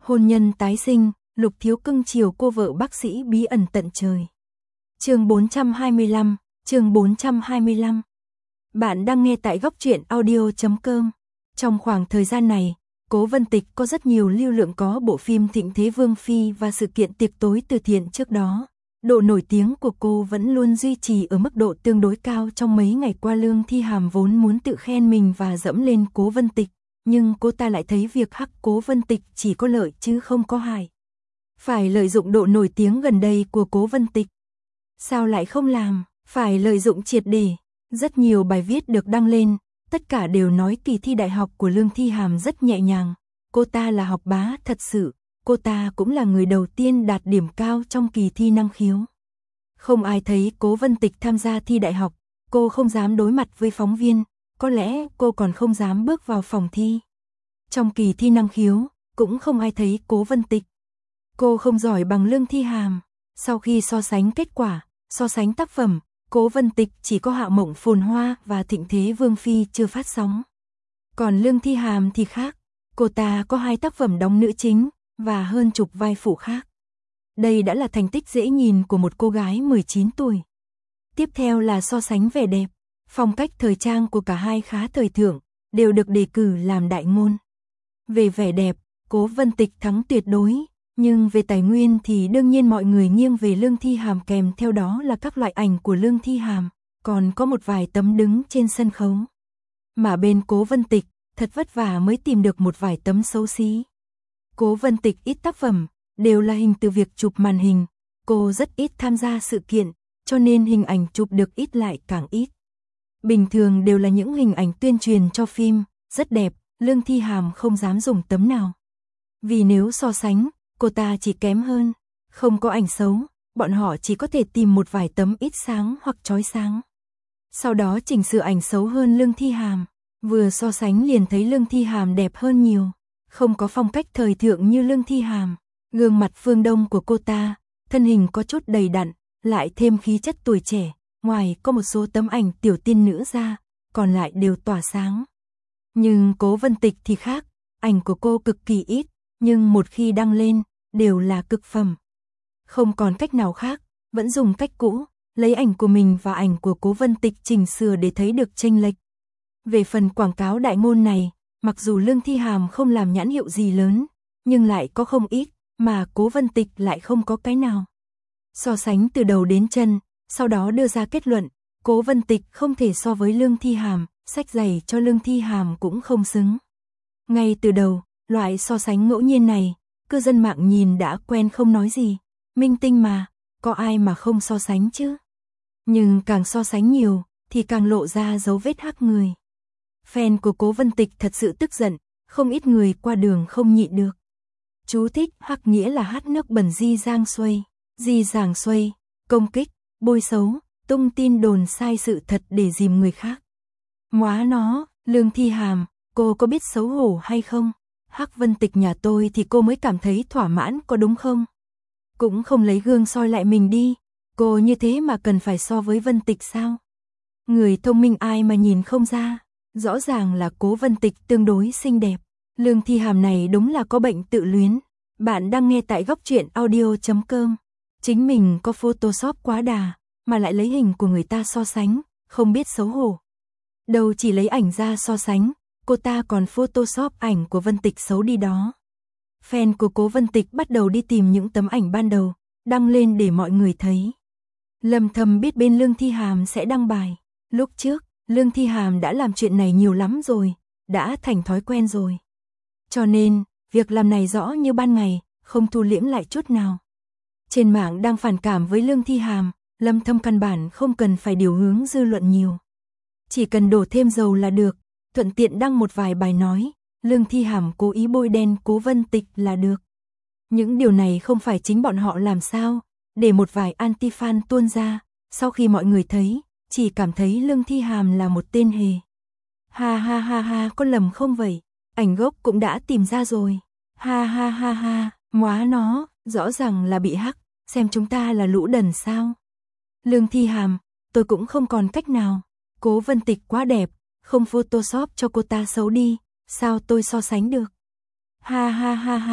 Hôn nhân tái sinh, Lục Thiếu cưng chiều cô vợ bác sĩ bí ẩn tận trời. Chương 425, chương 425. Bạn đang nghe tại góc truyện audio.com. Trong khoảng thời gian này, Cố Vân Tịch có rất nhiều lưu lượng có bộ phim Thịnh Thế Vương Phi và sự kiện tiệc tối từ thiện trước đó. Độ nổi tiếng của cô vẫn luôn duy trì ở mức độ tương đối cao. Trong mấy ngày qua, Lương Thi Hàm vốn muốn tự khen mình và dẫm lên Cố Vân Tịch, nhưng cô ta lại thấy việc hắc Cố Vân Tịch chỉ có lợi chứ không có hại. Phải lợi dụng độ nổi tiếng gần đây của Cố Vân Tịch. Sao lại không làm, phải lợi dụng triệt để. Rất nhiều bài viết được đăng lên, tất cả đều nói kỳ thi đại học của Lương Thi Hàm rất nhẹ nhàng. Cô ta là học bá thật sự, cô ta cũng là người đầu tiên đạt điểm cao trong kỳ thi năng khiếu. Không ai thấy Cố Vân Tịch tham gia thi đại học, cô không dám đối mặt với phóng viên, có lẽ cô còn không dám bước vào phòng thi. Trong kỳ thi năng khiếu, cũng không ai thấy Cố Vân Tịch. Cô không giỏi bằng Lương Thi Hàm. Sau khi so sánh kết quả, so sánh tác phẩm, Cố Vân Tịch chỉ có Hạo Mộng Phồn Hoa và Thịnh Thế Vương Phi chưa phát sóng. Còn Lương Thi Hàm thì khác, cô ta có 2 tác phẩm đóng nữ chính và hơn chục vai phụ khác. Đây đã là thành tích dễ nhìn của một cô gái 19 tuổi. Tiếp theo là so sánh vẻ đẹp, phong cách thời trang của cả hai khá thời thượng, đều được đề cử làm đại ngôn. Về vẻ đẹp, Cố Vân Tịch thắng tuyệt đối, nhưng về tài nguyên thì đương nhiên mọi người nghiêng về Lương Thi Hàm, kèm theo đó là các loại ảnh của Lương Thi Hàm, còn có một vài tấm đứng trên sân khấu. Mà bên Cố Vân Tịch, thật vất vả mới tìm được một vài tấm xấu xí. Cố Vân Tịch ít tác phẩm, đều là hình từ việc chụp màn hình, cô rất ít tham gia sự kiện, cho nên hình ảnh chụp được ít lại càng ít. Bình thường đều là những hình ảnh tuyên truyền cho phim, rất đẹp, Lương Thi Hàm không dám dùng tấm nào. Vì nếu so sánh, cô ta chỉ kém hơn, không có ảnh xấu, bọn họ chỉ có thể tìm một vài tấm ít sáng hoặc chói sáng. Sau đó chỉnh sửa ảnh xấu hơn Lương Thi Hàm, vừa so sánh liền thấy Lương Thi Hàm đẹp hơn nhiều, không có phong cách thời thượng như Lương Thi Hàm. Gương mặt phương Đông của cô ta, thân hình có chút đầy đặn, lại thêm khí chất tuổi trẻ, ngoài có một số tấm ảnh tiểu tiên nữ ra, còn lại đều tỏa sáng. Nhưng Cố Vân Tịch thì khác, ảnh của cô cực kỳ ít, nhưng một khi đăng lên, đều là cực phẩm. Không còn cách nào khác, vẫn dùng cách cũ, lấy ảnh của mình và ảnh của Cố Vân Tịch chỉnh sửa để thấy được chênh lệch. Về phần quảng cáo đại ngôn này, mặc dù Lương Thi Hàm không làm nhãn hiệu gì lớn, nhưng lại có không ít, mà Cố Vân Tịch lại không có cái nào. So sánh từ đầu đến chân, sau đó đưa ra kết luận, Cố Vân Tịch không thể so với Lương Thi Hàm, sách giày cho Lương Thi Hàm cũng không xứng. Ngay từ đầu, loại so sánh ngẫu nhiên này, cư dân mạng nhìn đã quen không nói gì, minh tinh mà, có ai mà không so sánh chứ. Nhưng càng so sánh nhiều, thì càng lộ ra dấu vết hắc người. Fan của Cố Vân Tịch thật sự tức giận, không ít người qua đường không nhịn được. Chú thích hắc nghĩa là hát nước bẩn di giảng xuôi, công kích, bôi xấu, tung tin đồn sai sự thật để dìm người khác. Móa nó, Lương Thi Hàm, cô có biết xấu hổ hay không? Hắc Vân Tịch nhà tôi thì cô mới cảm thấy thỏa mãn có đúng không? Cũng không lấy gương soi lại mình đi, cô như thế mà cần phải so với Vân Tịch sao? Người thông minh ai mà nhìn không ra, rõ ràng là Cố Vân Tịch tương đối xinh đẹp. Lương Thi Hàm này đúng là có bệnh tự luyến. Bạn đang nghe tại góc truyện audio.com. Chính mình có Photoshop quá đà, mà lại lấy hình của người ta so sánh, không biết xấu hổ. Đâu chỉ lấy ảnh ra so sánh, cô ta còn Photoshop ảnh của Vân Tịch xấu đi đó. Fan của Cố Vân Tịch bắt đầu đi tìm những tấm ảnh ban đầu, đăng lên để mọi người thấy. Lâm thầm biết bên Lương Thi Hàm sẽ đăng bài. Lúc trước, Lương Thi Hàm đã làm chuyện này nhiều lắm rồi, đã thành thói quen rồi. Cho nên, việc làm này rõ như ban ngày, không thu liễm lại chút nào. Trên mạng đang phản cảm với Lương Thi Hàm, Lâm Thâm căn bản không cần phải điều hướng dư luận nhiều. Chỉ cần đổ thêm dầu là được, thuận tiện đăng một vài bài nói, Lương Thi Hàm cố ý bôi đen Cố Vân Tịch là được. Những điều này không phải chính bọn họ làm sao, để một vài anti-fan tuôn ra, sau khi mọi người thấy, chỉ cảm thấy Lương Thi Hàm là một tên hề. Ha ha ha ha, có lầm không vậy? Ảnh gốc cũng đã tìm ra rồi. Ha ha ha ha, móa nó, rõ ràng là bị hack, xem chúng ta là lũ đần sao? Lương Thi Hàm, tôi cũng không còn cách nào. Cố Vân Tịch quá đẹp, không Photoshop cho cô ta xấu đi, sao tôi so sánh được? Ha ha ha ha,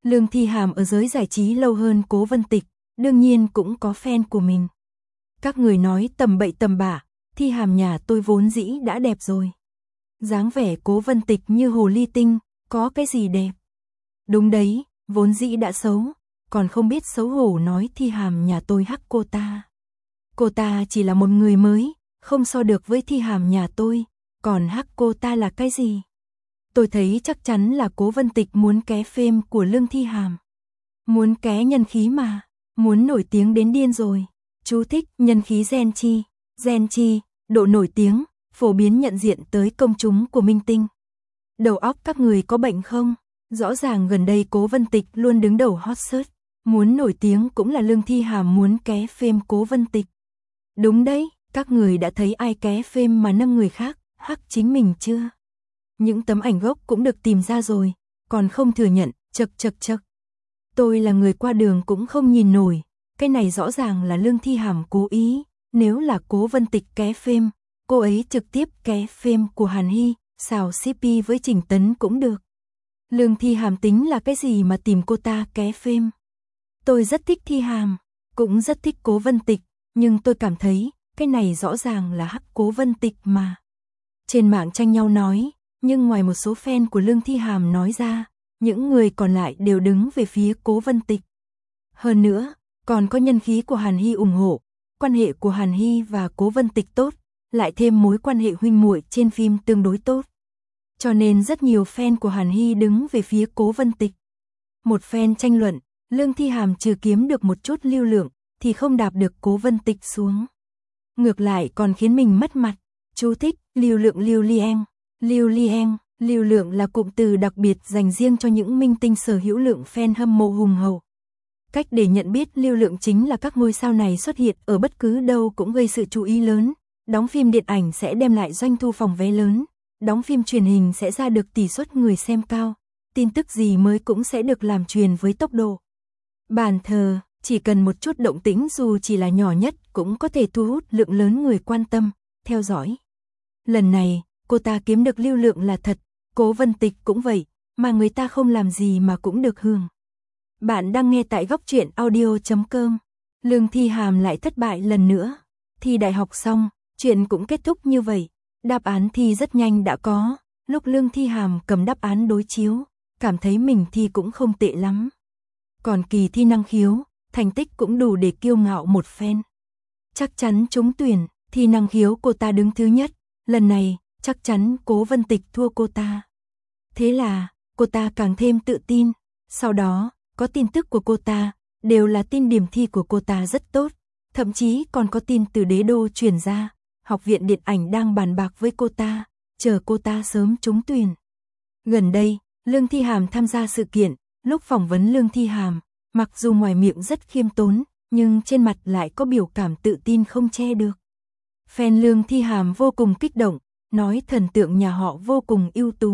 Lương Thi Hàm ở giới giải trí lâu hơn Cố Vân Tịch, đương nhiên cũng có fan của mình. Các người nói tầm bậy tầm bạ, Thi Hàm nhà tôi vốn dĩ đã đẹp rồi. Dáng vẻ Cố Vân Tịch như hồ ly tinh, có cái gì đẹp. Đúng đấy, vốn dĩ đã xấu, còn không biết xấu hổ nói Thi Hàm nhà tôi hắc cô ta. Cô ta chỉ là một người mới, không so được với Thi Hàm nhà tôi, còn hắc cô ta là cái gì? Tôi thấy chắc chắn là Cố Vân Tịch muốn ké fame của Lương Thi Hàm. Muốn ké nhân khí mà, muốn nổi tiếng đến điên rồi. Chú thích nhân khí gen chi, độ nổi tiếng, phổ biến nhận diện tới công chúng của minh tinh. Đầu óc các người có bệnh không? Rõ ràng gần đây Cố Vân Tịch luôn đứng đầu hot search, muốn nổi tiếng cũng là Lương Thi Hàm muốn ké fame Cố Vân Tịch. Đúng đấy, các người đã thấy ai ké fame mà nâng người khác, hắc chính mình chưa? Những tấm ảnh gốc cũng được tìm ra rồi, còn không thừa nhận, chậc. Tôi là người qua đường cũng không nhìn nổi, cái này rõ ràng là Lương Thi Hàm cố ý, nếu là Cố Vân Tịch ké fame, cô ấy trực tiếp ké fame của Hàn Hy, xào CP với Trình Tấn cũng được. Lương Thi Hàm tính là cái gì mà tìm cô ta ké fame? Tôi rất thích Thi Hàm, cũng rất thích Cố Vân Tịch, nhưng tôi cảm thấy, cái này rõ ràng là hắc Cố Vân Tịch mà. Trên mạng tranh nhau nói, nhưng ngoài một số fan của Lương Thi Hàm nói ra, những người còn lại đều đứng về phía Cố Vân Tịch. Hơn nữa, còn có nhân khí của Hàn Hy ủng hộ, quan hệ của Hàn Hy và Cố Vân Tịch tốt, lại thêm mối quan hệ huynh muội trên phim tương đối tốt. Cho nên rất nhiều fan của Hàn Hy đứng về phía Cố Vân Tịch. Một fan tranh luận, Lương Thi Hàm trừ kiếm được một chút lưu lượng, thì không đạp được Cố Vân Tịch xuống. Ngược lại còn khiến mình mất mặt. Chú thích, lưu lượng lưu lượng là cụm từ đặc biệt dành riêng cho những minh tinh sở hữu lượng fan hâm mộ hùng hậu. Cách để nhận biết lưu lượng chính là các ngôi sao này xuất hiện ở bất cứ đâu cũng gây sự chú ý lớn. Đóng phim điện ảnh sẽ đem lại doanh thu phòng vé lớn. Đóng phim truyền hình sẽ ra được tỷ suất người xem cao. Tin tức gì mới cũng sẽ được làm truyền với tốc độ bàn thờ. Chỉ cần một chút động tĩnh dù chỉ là nhỏ nhất cũng có thể thu hút lượng lớn người quan tâm, theo dõi. Lần này, cô ta kiếm được lưu lượng là thật, Cố Vân Tịch cũng vậy, mà người ta không làm gì mà cũng được hưởng. Bạn đang nghe tại góc truyện audio.com. Lương Thi Hàm lại thất bại lần nữa. Thi đại học xong, chuyện cũng kết thúc như vậy. Đáp án thi rất nhanh đã có, lúc Lương Thi Hàm cầm đáp án đối chiếu, cảm thấy mình thi cũng không tệ lắm. Còn kỳ thi năng khiếu, thành tích cũng đủ để kiêu ngạo một phen. Chắc chắn trúng tuyển, thi năng khiếu cô ta đứng thứ nhất, lần này, chắc chắn Cố Vân Tịch thua cô ta. Thế là, cô ta càng thêm tự tin, sau đó, có tin tức của cô ta, đều là tin điểm thi của cô ta rất tốt, thậm chí còn có tin từ đế đô truyền ra, học viện điện ảnh đang bàn bạc với cô ta, chờ cô ta sớm trúng tuyển. Gần đây, Lương Thi Hàm tham gia sự kiện, lúc phỏng vấn Lương Thi Hàm, mặc dù ngoài miệng rất khiêm tốn, nhưng trên mặt lại có biểu cảm tự tin không che được. Fan Lương Thi Hàm vô cùng kích động, nói thần tượng nhà họ vô cùng ưu tú.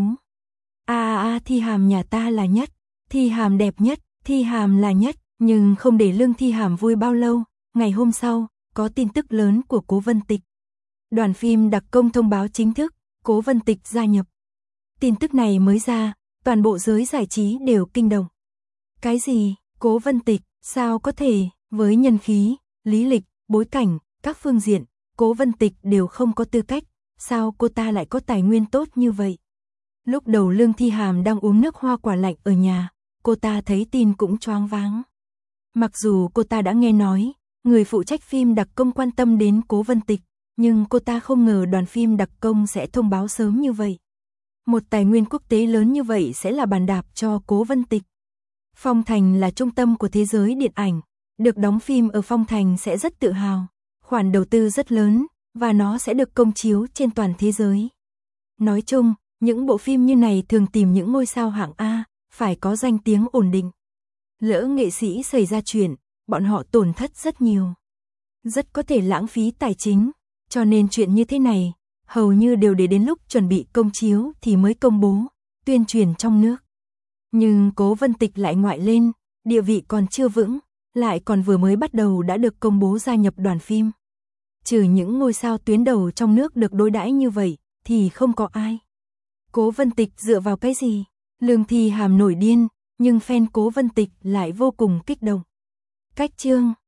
Thi Hàm nhà ta là nhất, Thi Hàm đẹp nhất, Thi Hàm là nhất, nhưng không để Lương Thi Hàm vui bao lâu, ngày hôm sau, có tin tức lớn của Cố Vân Tịch. Đoàn phim đặc công thông báo chính thức, Cố Vân Tịch gia nhập. Tin tức này mới ra, toàn bộ giới giải trí đều kinh động. Cái gì? Cố Vân Tịch, sao có thể, với nhân khí, lý lịch, bối cảnh, các phương diện, Cố Vân Tịch đều không có tư cách, sao cô ta lại có tài nguyên tốt như vậy? Lúc đầu Lương Thi Hàm đang uống nước hoa quả lạnh ở nhà, cô ta thấy tin cũng choáng váng. Mặc dù cô ta đã nghe nói, người phụ trách phim đặc công quan tâm đến Cố Vân Tịch, nhưng cô ta không ngờ đoàn phim đặc công sẽ thông báo sớm như vậy. Một tài nguyên quốc tế lớn như vậy sẽ là bàn đạp cho Cố Vân Tịch. Phong Thành là trung tâm của thế giới điện ảnh, được đóng phim ở Phong Thành sẽ rất tự hào, khoản đầu tư rất lớn, và nó sẽ được công chiếu trên toàn thế giới. Nói chung, những bộ phim như này thường tìm những ngôi sao hạng A, phải có danh tiếng ổn định. Lỡ nghệ sĩ xảy ra chuyện, bọn họ tổn thất rất nhiều. Rất có thể lãng phí tài chính, cho nên chuyện như thế này, hầu như đều để đến lúc chuẩn bị công chiếu thì mới công bố, tuyên truyền trong nước. Nhưng Cố Vân Tịch lại ngoại lên, địa vị còn chưa vững, lại còn vừa mới bắt đầu đã được công bố gia nhập đoàn phim. Trừ những ngôi sao tuyến đầu trong nước được đối đãi như vậy, thì không có ai. Cố Vân Tịch dựa vào cái gì? Lương Thi Hàm nổi điên, Nhưng fan Cố Vân Tịch lại vô cùng kích động. Cách chương